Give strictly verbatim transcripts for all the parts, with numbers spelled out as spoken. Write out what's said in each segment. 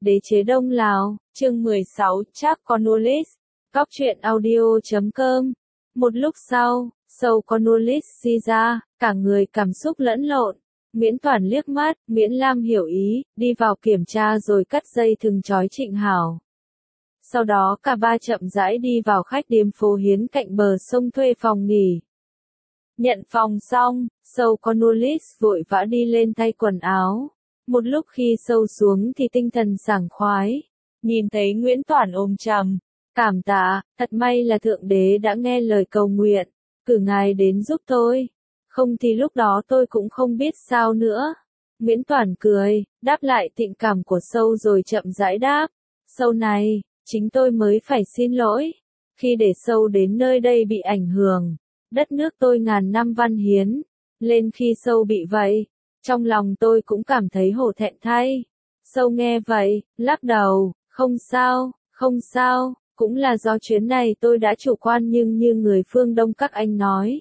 Đế chế Đông Lào, chương mười sáu, Trác Cornwallis, Cóc truyện audio chấm com. Một lúc sau, Sâu Cornwallis đi ra, cả người cảm xúc lẫn lộn. Miễn Toản liếc mắt, Miễn Lam hiểu ý, đi vào kiểm tra rồi cắt dây thừng trói Trịnh Hảo. Sau đó cả ba chậm rãi đi vào khách điếm phố Hiến cạnh bờ sông thuê phòng nghỉ. Nhận phòng xong, Sâu Cornwallis vội vã đi lên thay quần áo. Một lúc khi Sâu xuống thì tinh thần sảng khoái. Nhìn thấy Nguyễn Toản ôm chầm. Cảm tạ, thật may là Thượng Đế đã nghe lời cầu nguyện. Cử ngài đến giúp tôi. Không thì lúc đó tôi cũng không biết sao nữa. Nguyễn Toản cười, đáp lại tình cảm của Sâu rồi chậm rãi đáp. Sâu này, chính tôi mới phải xin lỗi. Khi để Sâu đến nơi đây bị ảnh hưởng. Đất nước tôi ngàn năm văn hiến. Lên khi Sâu bị vậy. Trong lòng tôi cũng cảm thấy hổ thẹn thay. Sâu nghe vậy, lắc đầu, không sao, không sao, cũng là do chuyến này tôi đã chủ quan nhưng như người phương Đông các anh nói.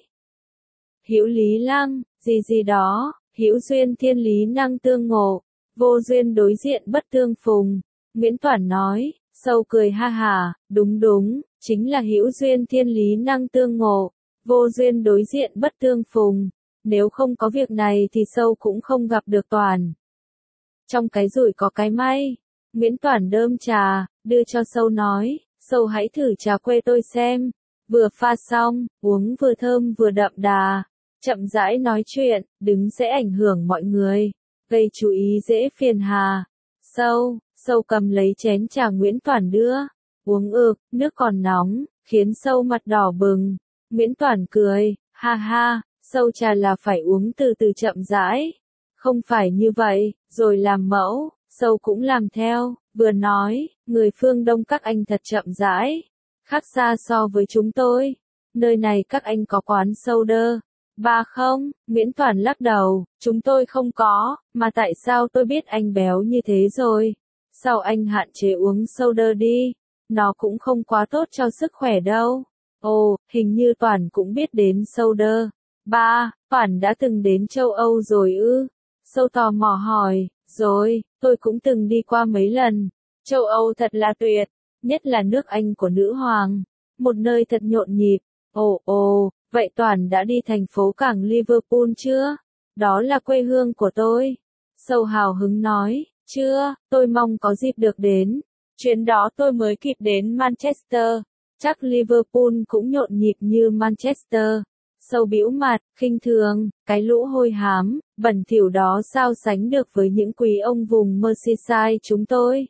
Hữu lý lăng, gì gì đó, hữu duyên thiên lý năng tương ngộ, vô duyên đối diện bất tương phùng. Nguyễn Toản nói, Sâu cười ha hà, đúng đúng, chính là hữu duyên thiên lý năng tương ngộ, vô duyên đối diện bất tương phùng. Nếu không có việc này thì Sâu cũng không gặp được Toản. Trong cái rủi có cái may. Nguyễn Toản đơm trà, đưa cho Sâu nói, Sâu hãy thử trà quê tôi xem. Vừa pha xong, uống vừa thơm vừa đậm đà. Chậm rãi nói chuyện, đứng sẽ ảnh hưởng mọi người. Gây chú ý dễ phiền hà. Sâu, Sâu cầm lấy chén trà Nguyễn Toản đưa. Uống ực, nước còn nóng, khiến Sâu mặt đỏ bừng. Nguyễn Toản cười, ha ha. Sâu trà là phải uống từ từ chậm rãi. Không phải như vậy, rồi làm mẫu, Sâu cũng làm theo, vừa nói, người phương Đông các anh thật chậm rãi. Khác xa so với chúng tôi. Nơi này các anh có quán soda. Ba không, Nguyễn Toản lắc đầu, chúng tôi không có, mà tại sao tôi biết anh béo như thế rồi? Sao anh hạn chế uống soda đi? Nó cũng không quá tốt cho sức khỏe đâu. Ồ, hình như Toản cũng biết đến soda. Ba, Toản đã từng đến châu Âu rồi ư? Sâu tò mò hỏi, rồi, tôi cũng từng đi qua mấy lần. Châu Âu thật là tuyệt, nhất là nước Anh của nữ hoàng. Một nơi thật nhộn nhịp. Ồ ồ, vậy Toản đã đi thành phố cảng Liverpool chưa? Đó là quê hương của tôi. Sâu hào hứng nói, chưa, tôi mong có dịp được đến. Chuyến đó tôi mới kịp đến Manchester. Chắc Liverpool cũng nhộn nhịp như Manchester. Sâu bĩu mặt, khinh thường, cái lũ hôi hám, bẩn thỉu đó sao sánh được với những quý ông vùng Merseyside chúng tôi.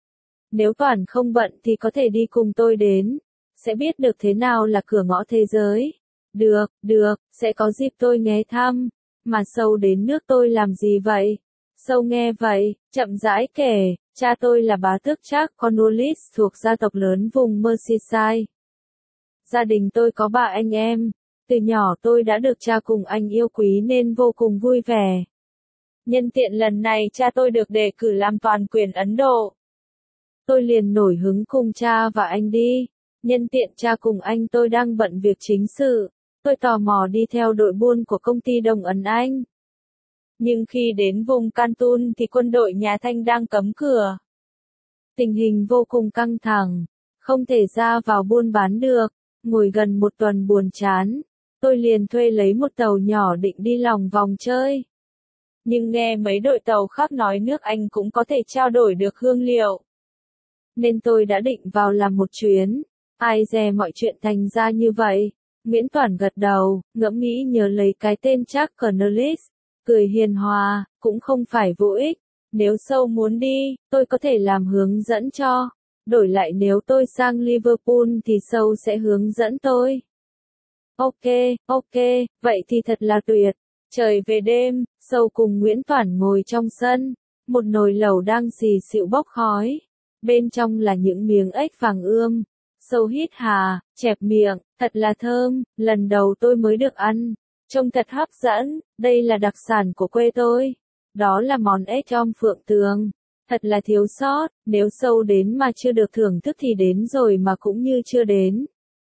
Nếu Toản không bận thì có thể đi cùng tôi đến, sẽ biết được thế nào là cửa ngõ thế giới. Được, được, sẽ có dịp tôi ghé thăm. Mà Sâu đến nước tôi làm gì vậy? Sâu nghe vậy, chậm rãi kể, cha tôi là bá tước Trác Cornwallis thuộc gia tộc lớn vùng Merseyside. Gia đình tôi có ba anh em. Từ nhỏ tôi đã được cha cùng anh yêu quý nên vô cùng vui vẻ. Nhân tiện lần này cha tôi được đề cử làm toàn quyền Ấn Độ. Tôi liền nổi hứng cùng cha và anh đi. Nhân tiện cha cùng anh tôi đang bận việc chính sự. Tôi tò mò đi theo đội buôn của công ty Đông Ấn Anh. Nhưng khi đến vùng Kantun thì quân đội nhà Thanh đang cấm cửa. Tình hình vô cùng căng thẳng. Không thể ra vào buôn bán được. Ngồi gần một tuần buồn chán. Tôi liền thuê lấy một tàu nhỏ định đi lòng vòng chơi. Nhưng nghe mấy đội tàu khác nói nước Anh cũng có thể trao đổi được hương liệu. Nên tôi đã định vào làm một chuyến. Ai dè mọi chuyện thành ra như vậy. Nguyễn Toản gật đầu, ngẫm nghĩ nhớ lấy cái tên Trác Cornwallis. Cười hiền hòa, cũng không phải vô ích. Nếu Sâu muốn đi, tôi có thể làm hướng dẫn cho. Đổi lại nếu tôi sang Liverpool thì Sâu sẽ hướng dẫn tôi. Ok, ok, vậy thì thật là tuyệt. Trời về đêm, Sâu cùng Nguyễn Toản ngồi trong sân. Một nồi lẩu đang xì xịu bốc khói. Bên trong là những miếng ếch vàng ươm. Sâu hít hà, chẹp miệng, thật là thơm, lần đầu tôi mới được ăn. Trông thật hấp dẫn, đây là đặc sản của quê tôi. Đó là món ếch om phượng tường. Thật là thiếu sót, nếu Sâu đến mà chưa được thưởng thức thì đến rồi mà cũng như chưa đến.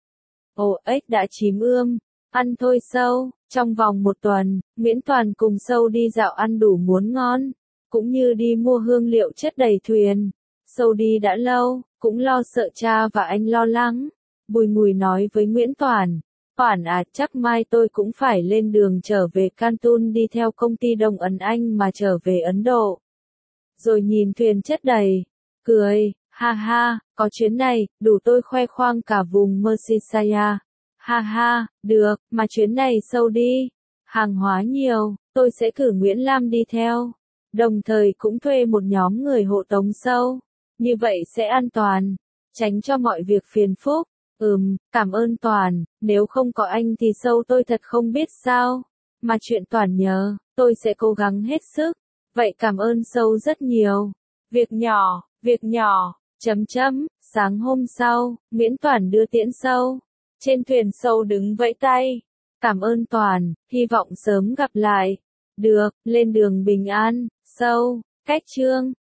Ồ, ếch đã chín ươm, ăn thôi Sâu. Trong vòng một tuần, Nguyễn Toản cùng Sâu đi dạo ăn đủ muốn ngon, cũng như đi mua hương liệu chất đầy thuyền. Sâu đi đã lâu, cũng lo sợ cha và anh lo lắng. Bùi Ngùi nói với Nguyễn Toản, Toản à, chắc mai tôi cũng phải lên đường trở về Canton đi theo công ty Đông Ấn Anh mà trở về Ấn Độ. Rồi nhìn thuyền chất đầy, cười, ha ha, có chuyến này, đủ tôi khoe khoang cả vùng Merseyside. Ha ha, được, mà chuyến này Sâu đi. Hàng hóa nhiều, tôi sẽ cử Nguyễn Lam đi theo. Đồng thời cũng thuê một nhóm người hộ tống Sâu. Như vậy sẽ an toàn, tránh cho mọi việc phiền phức. Ừm, cảm ơn Toàn, nếu không có anh thì Sâu tôi thật không biết sao. Mà chuyện Toàn nhờ, tôi sẽ cố gắng hết sức. Vậy cảm ơn Sâu rất nhiều. Việc nhỏ, việc nhỏ, chấm chấm, sáng hôm sau, Nguyễn Toản đưa tiễn Sâu. Trên thuyền Sâu đứng vẫy tay. Cảm ơn Toàn, hy vọng sớm gặp lại. Được, lên đường bình an, Sâu, cách chương.